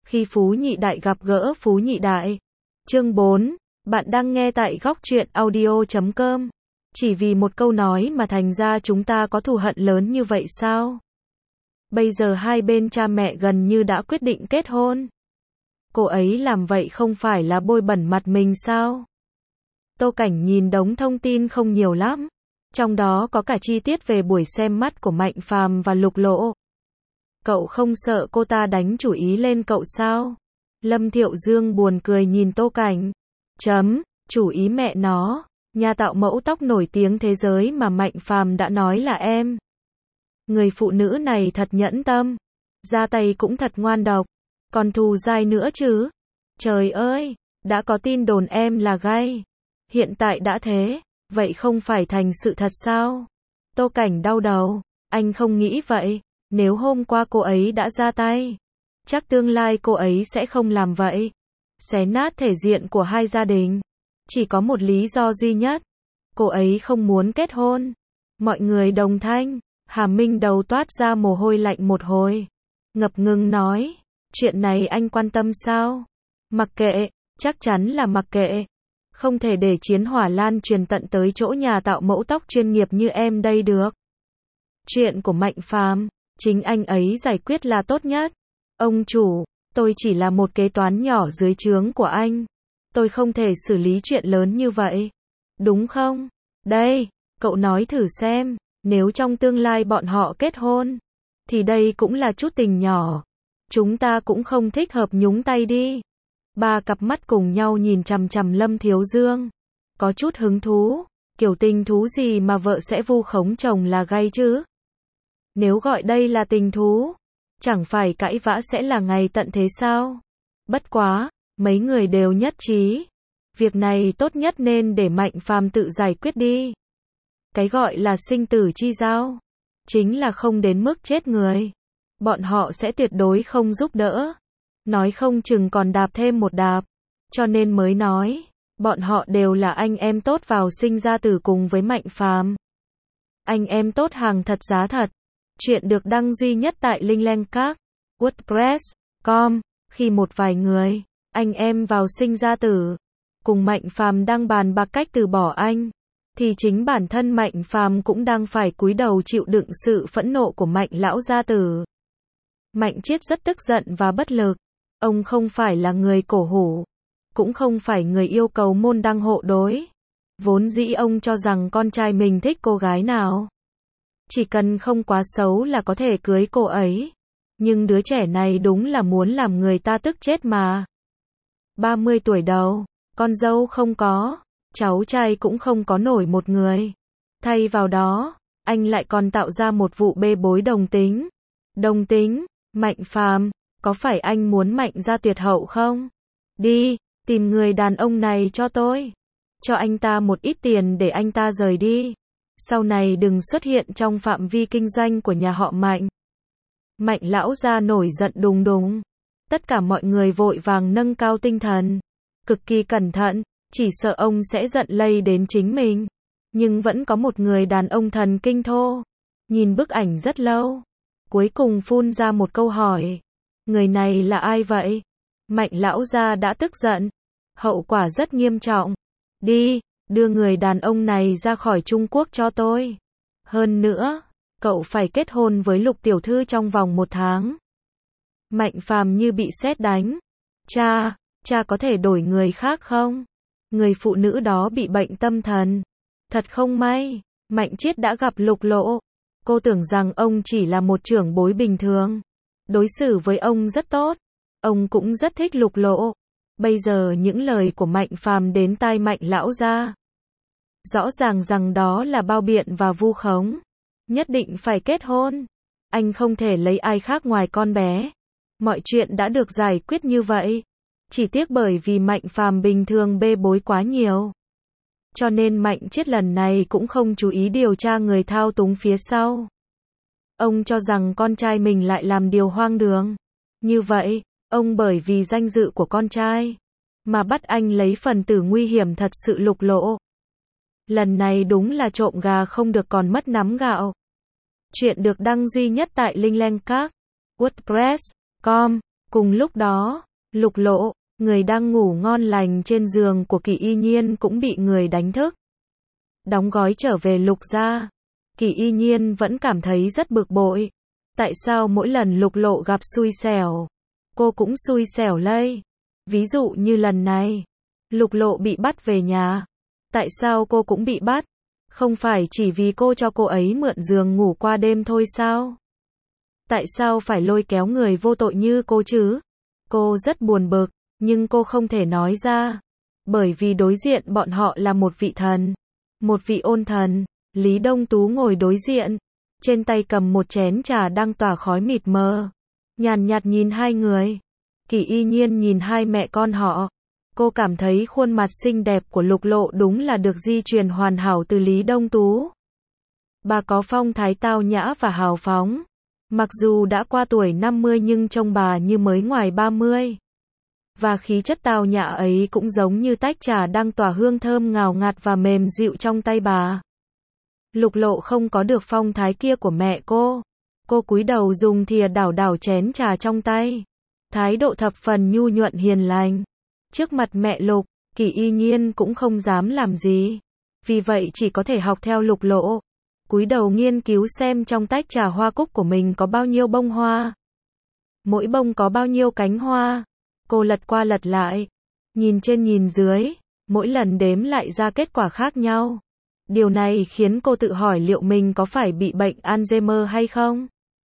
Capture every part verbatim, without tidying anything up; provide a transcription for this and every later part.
Khi Phú Nhị Đại gặp gỡ Phú Nhị Đại. Chương bốn. Bạn đang nghe tại góc truyện audio chấm com. Chỉ vì một câu nói mà thành ra chúng ta có thù hận lớn như vậy sao? Bây giờ hai bên cha mẹ gần như đã quyết định kết hôn. Cô ấy làm vậy không phải là bôi bẩn mặt mình sao? Tô Cảnh nhìn đống thông tin không nhiều lắm. Trong đó có cả chi tiết về buổi xem mắt của Mạnh Phàm và Lục Lộ. Cậu không sợ cô ta đánh chủ ý lên cậu sao? Lâm Thiệu Dương buồn cười nhìn Tô Cảnh. Chấm, chủ ý mẹ nó, nhà tạo mẫu tóc nổi tiếng thế giới mà Mạnh Phàm đã nói là em. Người phụ nữ này thật nhẫn tâm, ra tay cũng thật ngoan độc, còn thù dai nữa chứ. Trời ơi, đã có tin đồn em là gay, hiện tại đã thế, vậy không phải thành sự thật sao? Tô Cảnh đau đầu, anh không nghĩ vậy, nếu hôm qua cô ấy đã ra tay, chắc tương lai cô ấy sẽ không làm vậy. Xé nát thể diện của hai gia đình. Chỉ có một lý do duy nhất. Cô ấy không muốn kết hôn. Mọi người đồng thanh. Hà Minh đầu toát ra mồ hôi lạnh một hồi. Ngập ngừng nói. Chuyện này anh quan tâm sao? Mặc kệ, chắc chắn là mặc kệ. Không thể để chiến hỏa lan truyền tận tới chỗ nhà tạo mẫu tóc chuyên nghiệp như em đây được. Chuyện của Mạnh Phàm, chính anh ấy giải quyết là tốt nhất. Ông chủ, tôi chỉ là một kế toán nhỏ dưới trướng của anh. Tôi không thể xử lý chuyện lớn như vậy. Đúng không? Đây, cậu nói thử xem, nếu trong tương lai bọn họ kết hôn, thì đây cũng là chút tình nhỏ. Chúng ta cũng không thích hợp nhúng tay đi. Ba cặp mắt cùng nhau nhìn chằm chằm Lâm Thiếu Dương. Có chút hứng thú, kiểu tình thú gì mà vợ sẽ vu khống chồng là gay chứ? Nếu gọi đây là tình thú, chẳng phải cãi vã sẽ là ngày tận thế sao? Bất quá, mấy người đều nhất trí. Việc này tốt nhất nên để Mạnh Phàm tự giải quyết đi. Cái gọi là sinh tử chi giao, chính là không đến mức chết người. Bọn họ sẽ tuyệt đối không giúp đỡ. Nói không chừng còn đạp thêm một đạp. Cho nên mới nói, bọn họ đều là anh em tốt vào sinh ra tử cùng với Mạnh Phàm. Anh em tốt hàng thật giá thật. Chuyện được đăng duy nhất tại Linh Leng Các, WordPress chấm com. Khi một vài người, anh em vào sinh ra tử, cùng Mạnh Phàm đang bàn bạc cách từ bỏ anh, thì chính bản thân Mạnh Phàm cũng đang phải cúi đầu chịu đựng sự phẫn nộ của Mạnh lão gia tử. Mạnh Chiết rất tức giận và bất lực. Ông không phải là người cổ hủ, cũng không phải người yêu cầu môn đăng hộ đối. Vốn dĩ ông cho rằng con trai mình thích cô gái nào, chỉ cần không quá xấu là có thể cưới cô ấy. Nhưng đứa trẻ này đúng là muốn làm người ta tức chết mà. ba mươi tuổi đầu, con dâu không có, cháu trai cũng không có nổi một người. Thay vào đó, anh lại còn tạo ra một vụ bê bối đồng tính. Đồng tính, Mạnh Phàm, có phải anh muốn Mạnh gia tuyệt hậu không? Đi, tìm người đàn ông này cho tôi. Cho anh ta một ít tiền để anh ta rời đi. Sau này đừng xuất hiện trong phạm vi kinh doanh của nhà họ Mạnh. Mạnh lão gia nổi giận đùng đùng. Tất cả mọi người vội vàng nâng cao tinh thần. Cực kỳ cẩn thận, chỉ sợ ông sẽ giận lây đến chính mình. Nhưng vẫn có một người đàn ông thần kinh thô. Nhìn bức ảnh rất lâu. Cuối cùng phun ra một câu hỏi. Người này là ai vậy? Mạnh lão gia đã tức giận. Hậu quả rất nghiêm trọng. Đi, đưa người đàn ông này ra khỏi Trung Quốc cho tôi. Hơn nữa, cậu phải kết hôn với Lục tiểu thư trong vòng một tháng. Mạnh Phàm như bị sét đánh. Cha, cha có thể đổi người khác không? Người phụ nữ đó bị bệnh tâm thần. Thật không may, Mạnh Chiết đã gặp Lục Lộ. Cô tưởng rằng ông chỉ là một trưởng bối bình thường. Đối xử với ông rất tốt. Ông cũng rất thích Lục Lộ. Bây giờ những lời của Mạnh Phàm đến tai Mạnh lão gia. Rõ ràng rằng đó là bao biện và vu khống. Nhất định phải kết hôn. Anh không thể lấy ai khác ngoài con bé. Mọi chuyện đã được giải quyết như vậy. Chỉ tiếc bởi vì Mạnh Phàm bình thường bê bối quá nhiều. Cho nên Mạnh Chiết lần này cũng không chú ý điều tra người thao túng phía sau. Ông cho rằng con trai mình lại làm điều hoang đường. Như vậy, ông bởi vì danh dự của con trai, mà bắt anh lấy phần tử nguy hiểm thật sự Lục Lộ. Lần này đúng là trộm gà không được còn mất nắm gạo. Chuyện được đăng duy nhất tại Linh Leng Các, WordPress chấm com. Cùng lúc đó, Lục Lộ, người đang ngủ ngon lành trên giường của Kỷ Y Nhiên cũng bị người đánh thức. Đóng gói trở về Lục gia. Kỷ Y Nhiên vẫn cảm thấy rất bực bội. Tại sao mỗi lần Lục Lộ gặp xui xẻo, cô cũng xui xẻo lây? Ví dụ như lần này, Lục Lộ bị bắt về nhà. Tại sao cô cũng bị bắt? Không phải chỉ vì cô cho cô ấy mượn giường ngủ qua đêm thôi sao? Tại sao phải lôi kéo người vô tội như cô chứ? Cô rất buồn bực, nhưng cô không thể nói ra. Bởi vì đối diện bọn họ là một vị thần. Một vị ôn thần. Lý Đông Tú ngồi đối diện. Trên tay cầm một chén trà đang tỏa khói mịt mờ. Nhàn nhạt nhìn hai người. Kỷ Y Nhiên nhìn hai mẹ con họ. Cô cảm thấy khuôn mặt xinh đẹp của Lục Lộ đúng là được di truyền hoàn hảo từ Lý Đông Tú. Bà có phong thái tao nhã và hào phóng. Mặc dù đã qua tuổi năm mươi nhưng trông bà như mới ngoài ba mươi. Và khí chất tao nhã ấy cũng giống như tách trà đang tỏa hương thơm ngào ngạt và mềm dịu trong tay bà. Lục Lộ không có được phong thái kia của mẹ cô. Cô cúi đầu dùng thìa đảo đảo chén trà trong tay. Thái độ thập phần nhu nhuận hiền lành. Trước mặt mẹ Lục, Kỷ Y Nhiên cũng không dám làm gì. Vì vậy chỉ có thể học theo Lục Lộ. Cúi đầu nghiên cứu xem trong tách trà hoa cúc của mình có bao nhiêu bông hoa. Mỗi bông có bao nhiêu cánh hoa. Cô lật qua lật lại. Nhìn trên nhìn dưới. Mỗi lần đếm lại ra kết quả khác nhau. Điều này khiến cô tự hỏi liệu mình có phải bị bệnh Alzheimer hay không?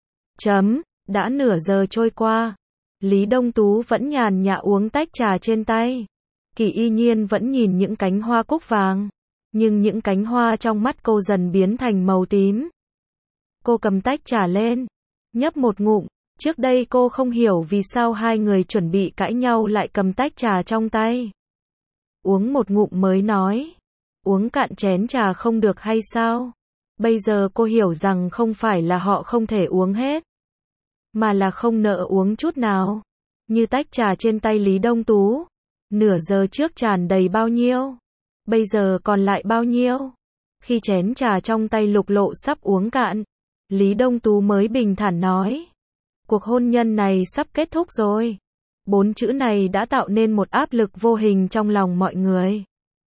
Chấm, đã nửa giờ trôi qua. Lý Đông Tú vẫn nhàn nhã uống tách trà trên tay. Kỷ Y Nhiên vẫn nhìn những cánh hoa cúc vàng. Nhưng những cánh hoa trong mắt cô dần biến thành màu tím. Cô cầm tách trà lên. Nhấp một ngụm. Trước đây cô không hiểu vì sao hai người chuẩn bị cãi nhau lại cầm tách trà trong tay. Uống một ngụm mới nói. Uống cạn chén trà không được hay sao? Bây giờ cô hiểu rằng không phải là họ không thể uống hết. Mà là không nỡ uống chút nào. Như tách trà trên tay Lý Đông Tú. Nửa giờ trước tràn đầy bao nhiêu? Bây giờ còn lại bao nhiêu? Khi chén trà trong tay Lục Lộ sắp uống cạn, Lý Đông Tú mới bình thản nói. Cuộc hôn nhân này sắp kết thúc rồi. Bốn chữ này đã tạo nên một áp lực vô hình trong lòng mọi người.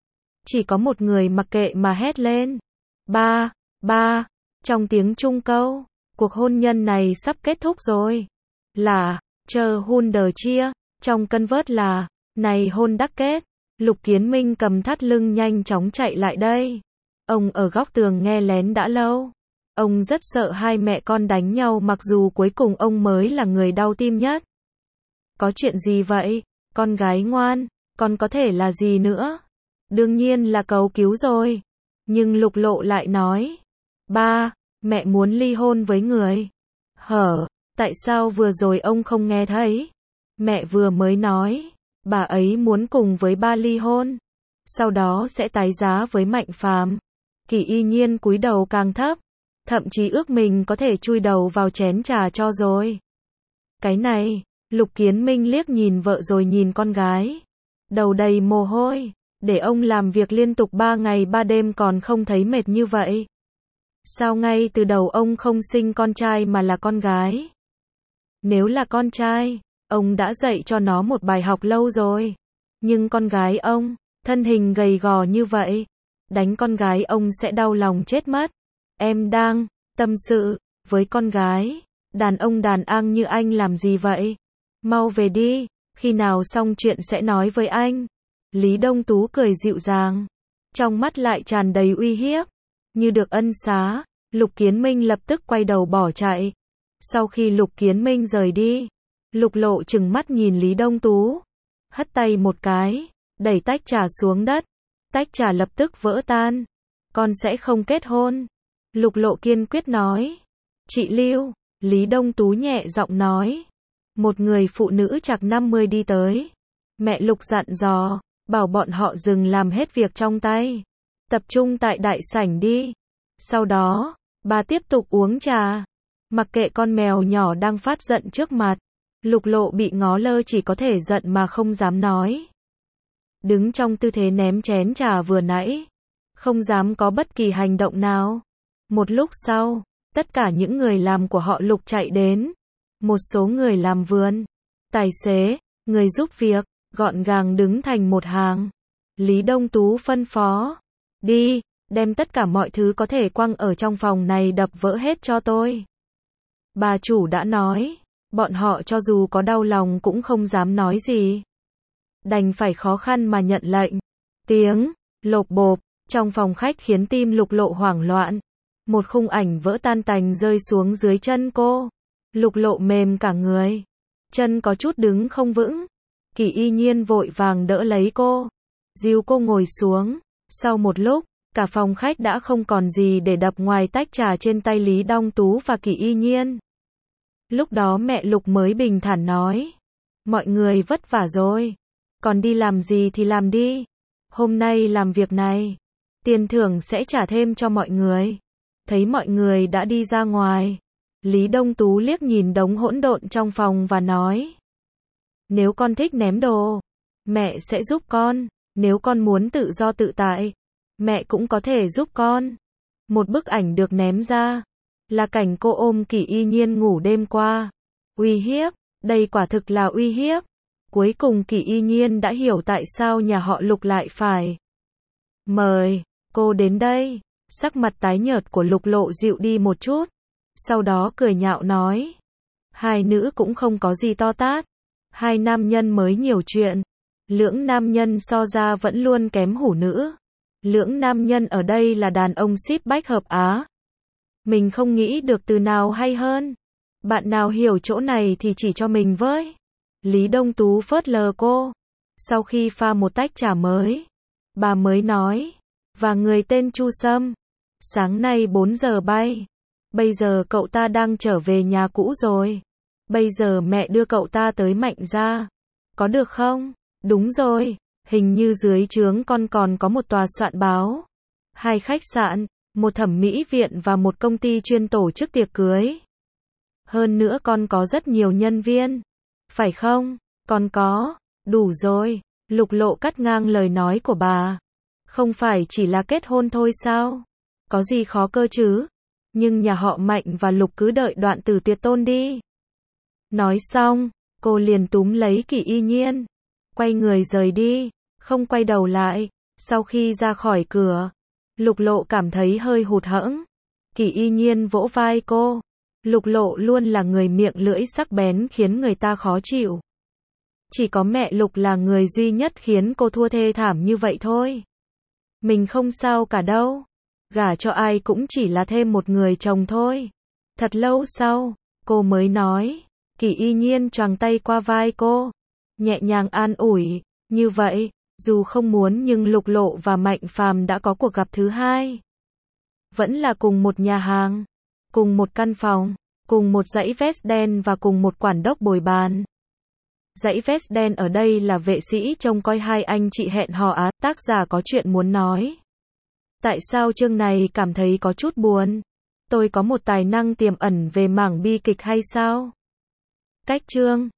Chỉ có một người mặc kệ mà hét lên. Ba, ba, trong tiếng Trung câu. Cuộc hôn nhân này sắp kết thúc rồi. Là, chờ hôn đờ chia. Trong cân vớt là, này hôn đắc kết. Lục Kiến Minh cầm thắt lưng nhanh chóng chạy lại đây. Ông ở góc tường nghe lén đã lâu. Ông rất sợ hai mẹ con đánh nhau mặc dù cuối cùng ông mới là người đau tim nhất. Có chuyện gì vậy? Con gái ngoan, con có thể là gì nữa? Đương nhiên là cầu cứu rồi. Nhưng Lục Lộ lại nói. Ba, mẹ muốn ly hôn với người. Hở, tại sao vừa rồi ông không nghe thấy? Mẹ vừa mới nói. Bà ấy muốn cùng với ba ly hôn. Sau đó sẽ tái giá với Mạnh Phàm. Kỷ Y Nhiên cúi đầu càng thấp. Thậm chí ước mình có thể chui đầu vào chén trà cho rồi. Cái này, Lục Kiến Minh liếc nhìn vợ rồi nhìn con gái. Đầu đầy mồ hôi. Để ông làm việc liên tục ba ngày ba đêm còn không thấy mệt như vậy. Sao ngay từ đầu ông không sinh con trai mà là con gái? Nếu là con trai, ông đã dạy cho nó một bài học lâu rồi. Nhưng con gái ông, thân hình gầy gò như vậy, đánh con gái ông sẽ đau lòng chết mất. Em đang tâm sự với con gái. Đàn ông đàn ang như anh làm gì vậy? Mau về đi, khi nào xong chuyện sẽ nói với anh. Lý Đông Tú cười dịu dàng, trong mắt lại tràn đầy uy hiếp. Như được ân xá, Lục Kiến Minh lập tức quay đầu bỏ chạy. Sau khi Lục Kiến Minh rời đi, Lục Lộ trừng mắt nhìn Lý Đông Tú, hất tay một cái, đẩy tách trà xuống đất. Tách trà lập tức vỡ tan. Con sẽ không kết hôn. Lục Lộ kiên quyết nói. Chị Lưu, Lý Đông Tú nhẹ giọng nói. Một người phụ nữ chạc năm mươi đi tới. Mẹ Lục dặn dò, bảo bọn họ dừng làm hết việc trong tay. Tập trung tại đại sảnh đi. Sau đó, bà tiếp tục uống trà. Mặc kệ con mèo nhỏ đang phát giận trước mặt. Lục Lộ bị ngó lơ chỉ có thể giận mà không dám nói. Đứng trong tư thế ném chén trà vừa nãy. Không dám có bất kỳ hành động nào. Một lúc sau, tất cả những người làm của họ Lục chạy đến. Một số người làm vườn. Tài xế, người giúp việc, gọn gàng đứng thành một hàng. Lý Đông Tú phân phó. Đi, đem tất cả mọi thứ có thể quăng ở trong phòng này đập vỡ hết cho tôi. Bà chủ đã nói, bọn họ cho dù có đau lòng cũng không dám nói gì. Đành phải khó khăn mà nhận lệnh. Tiếng lộp bộp trong phòng khách khiến tim Lục Lộ hoảng loạn. Một khung ảnh vỡ tan tành rơi xuống dưới chân cô. Lục Lộ mềm cả người. Chân có chút đứng không vững. Kỷ Y Nhiên vội vàng đỡ lấy cô. Dìu cô ngồi xuống. Sau một lúc, cả phòng khách đã không còn gì để đập ngoài tách trà trên tay Lý Đông Tú và Kỷ Y Nhiên. Lúc đó mẹ Lục mới bình thản nói. Mọi người vất vả rồi. Còn đi làm gì thì làm đi. Hôm nay làm việc này. Tiền thưởng sẽ trả thêm cho mọi người. Thấy mọi người đã đi ra ngoài. Lý Đông Tú liếc nhìn đống hỗn độn trong phòng và nói. Nếu con thích ném đồ, mẹ sẽ giúp con. Nếu con muốn tự do tự tại, mẹ cũng có thể giúp con. Một bức ảnh được ném ra. Là cảnh cô ôm Kỷ Y Nhiên ngủ đêm qua. Uy hiếp, đây quả thực là uy hiếp. Cuối cùng Kỷ Y Nhiên đã hiểu tại sao nhà họ Lục lại phải mời cô đến đây. Sắc mặt tái nhợt của Lục Lộ dịu đi một chút. Sau đó cười nhạo nói. Hai nữ cũng không có gì to tát. Hai nam nhân mới nhiều chuyện. Lưỡng nam nhân so ra vẫn luôn kém hủ nữ. Lưỡng nam nhân ở đây là đàn ông ship bách hợp Á. Mình không nghĩ được từ nào hay hơn. Bạn nào hiểu chỗ này thì chỉ cho mình với. Lý Đông Tú phớt lờ cô. Sau khi pha một tách trà mới, bà mới nói. Và người tên Chu Sâm. Sáng nay bốn giờ bay. Bây giờ cậu ta đang trở về nhà cũ rồi. Bây giờ mẹ đưa cậu ta tới Mạnh gia. Có được không? Đúng rồi. Hình như dưới trướng con còn có một tòa soạn báo. Hai khách sạn, một thẩm mỹ viện và một công ty chuyên tổ chức tiệc cưới. Hơn nữa con có rất nhiều nhân viên. Phải không? Con có. Đủ rồi. Lục Lộ cắt ngang lời nói của bà. Không phải chỉ là kết hôn thôi sao? Có gì khó cơ chứ? Nhưng nhà họ Mạnh và Lục cứ đợi đoạn tử tuyệt tôn đi. Nói xong, cô liền túm lấy Kỷ Y Nhiên. Quay người rời đi, không quay đầu lại. Sau khi ra khỏi cửa, Lục Lộ cảm thấy hơi hụt hẫng. Kỷ Y Nhiên vỗ vai cô. Lục Lộ luôn là người miệng lưỡi sắc bén khiến người ta khó chịu. Chỉ có mẹ Lục là người duy nhất khiến cô thua thê thảm như vậy thôi. Mình không sao cả đâu. Gả cho ai cũng chỉ là thêm một người chồng thôi. Thật lâu sau, cô mới nói. Kỷ Y Nhiên choàng tay qua vai cô. Nhẹ nhàng an ủi. Như vậy, dù không muốn nhưng Lục Lộ và Mạnh Phàm đã có cuộc gặp thứ hai. Vẫn là cùng một nhà hàng. Cùng một căn phòng. Cùng một dãy vest đen và cùng một quản đốc bồi bàn. Dãy vest đen ở đây là vệ sĩ trông coi hai anh chị hẹn hò á. Tác giả có chuyện muốn nói. Tại sao chương này cảm thấy có chút buồn? Tôi có một tài năng tiềm ẩn về mảng bi kịch hay sao? Cách chương